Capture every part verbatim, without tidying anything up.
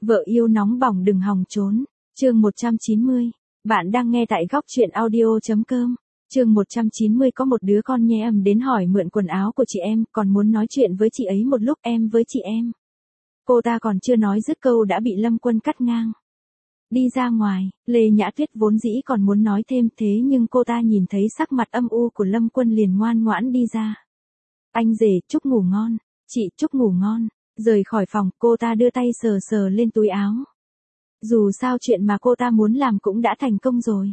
Vợ yêu nóng bỏng đừng hòng trốn. Chương một trăm chín mươi. Bạn đang nghe tại góc truyện audio chấm com. Chương một trăm chín mươi có một đứa con nhé ầm đến hỏi mượn quần áo của chị em, còn muốn nói chuyện với chị ấy một lúc em với chị em. Cô ta còn chưa nói dứt câu đã bị Lâm Quân cắt ngang. Đi ra ngoài, Lê Nhã Tuyết vốn dĩ còn muốn nói thêm thế nhưng cô ta nhìn thấy sắc mặt âm u của Lâm Quân liền ngoan ngoãn đi ra. Anh rể, chúc ngủ ngon. Chị, chúc ngủ ngon. Rời khỏi phòng, cô ta đưa tay sờ sờ lên túi áo. Dù sao chuyện mà cô ta muốn làm cũng đã thành công rồi.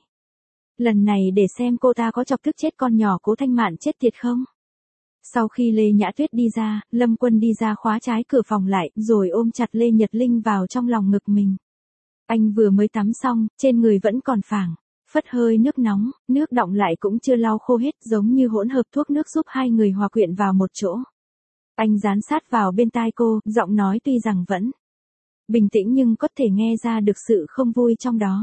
Lần này để xem cô ta có chọc tức chết con nhỏ Cố Thanh Mạn chết tiệt không. Sau khi Lê Nhã Tuyết đi ra, Lâm Quân đi ra khóa trái cửa phòng lại, rồi ôm chặt Lê Nhật Linh vào trong lòng ngực mình. Anh vừa mới tắm xong, trên người vẫn còn phảng phất hơi nước nóng, nước đọng lại cũng chưa lau khô hết, giống như hỗn hợp thuốc nước giúp hai người hòa quyện vào một chỗ. Anh dán sát vào bên tai cô, giọng nói tuy rằng vẫn bình tĩnh nhưng có thể nghe ra được sự không vui trong đó.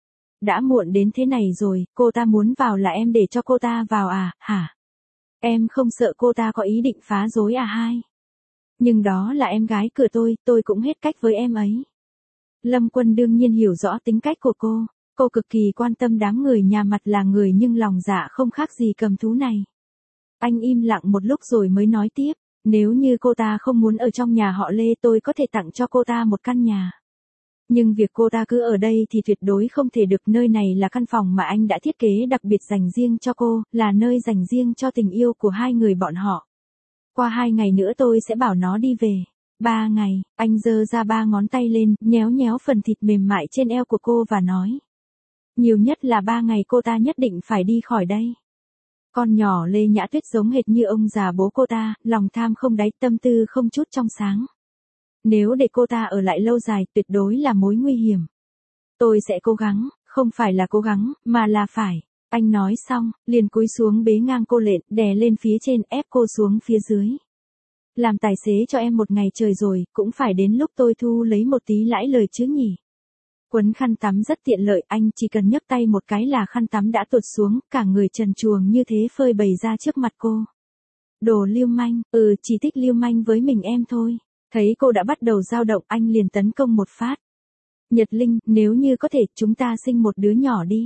Đã muộn đến thế này rồi, cô ta muốn vào là em để cho cô ta vào à, hả? Em không sợ cô ta có ý định phá rối à hai? Nhưng đó là em gái cửa tôi, tôi cũng hết cách với em ấy. Lâm Quân đương nhiên hiểu rõ tính cách của cô, cô cực kỳ quan tâm đám người nhà mặt là người nhưng lòng dạ không khác gì cầm thú này. Anh im lặng một lúc rồi mới nói tiếp, nếu như cô ta không muốn ở trong nhà họ Lê tôi có thể tặng cho cô ta một căn nhà. Nhưng việc cô ta cứ ở đây thì tuyệt đối không thể được, nơi này là căn phòng mà anh đã thiết kế đặc biệt dành riêng cho cô, là nơi dành riêng cho tình yêu của hai người bọn họ. Qua hai ngày nữa tôi sẽ bảo nó đi về. Ba ngày, anh giơ ra ba ngón tay lên, nhéo nhéo phần thịt mềm mại trên eo của cô và nói. Nhiều nhất là ba ngày cô ta nhất định phải đi khỏi đây. Con nhỏ Lê Nhã Tuyết giống hệt như ông già bố cô ta, lòng tham không đáy, tâm tư không chút trong sáng. Nếu để cô ta ở lại lâu dài tuyệt đối là mối nguy hiểm. Tôi sẽ cố gắng, không phải là cố gắng, mà là phải. Anh nói xong, liền cúi xuống bế ngang cô lên, đè lên phía trên ép cô xuống phía dưới. Làm tài xế cho em một ngày trời rồi, cũng phải đến lúc tôi thu lấy một tí lãi lời chứ nhỉ. Quấn khăn tắm rất tiện lợi, anh chỉ cần nhấc tay một cái là khăn tắm đã tuột xuống, cả người trần truồng như thế phơi bày ra trước mặt cô. Đồ lưu manh, ừ chỉ thích lưu manh với mình em thôi. Thấy cô đã bắt đầu dao động anh liền tấn công một phát. Nhật Linh, nếu như có thể chúng ta sinh một đứa nhỏ đi.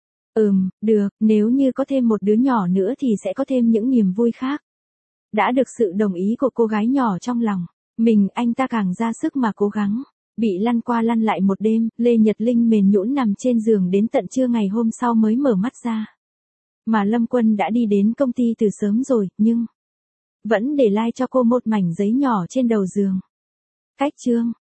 Ừm, được, nếu như có thêm một đứa nhỏ nữa thì sẽ có thêm những niềm vui khác. Đã được sự đồng ý của cô gái nhỏ trong lòng, mình anh ta càng ra sức mà cố gắng. Bị lăn qua lăn lại một đêm, Lê Nhật Linh mềm nhũn nằm trên giường đến tận trưa ngày hôm sau mới mở mắt ra. Mà Lâm Quân đã đi đến công ty từ sớm rồi, nhưng vẫn để lại cho cô một mảnh giấy nhỏ trên đầu giường. Cách chương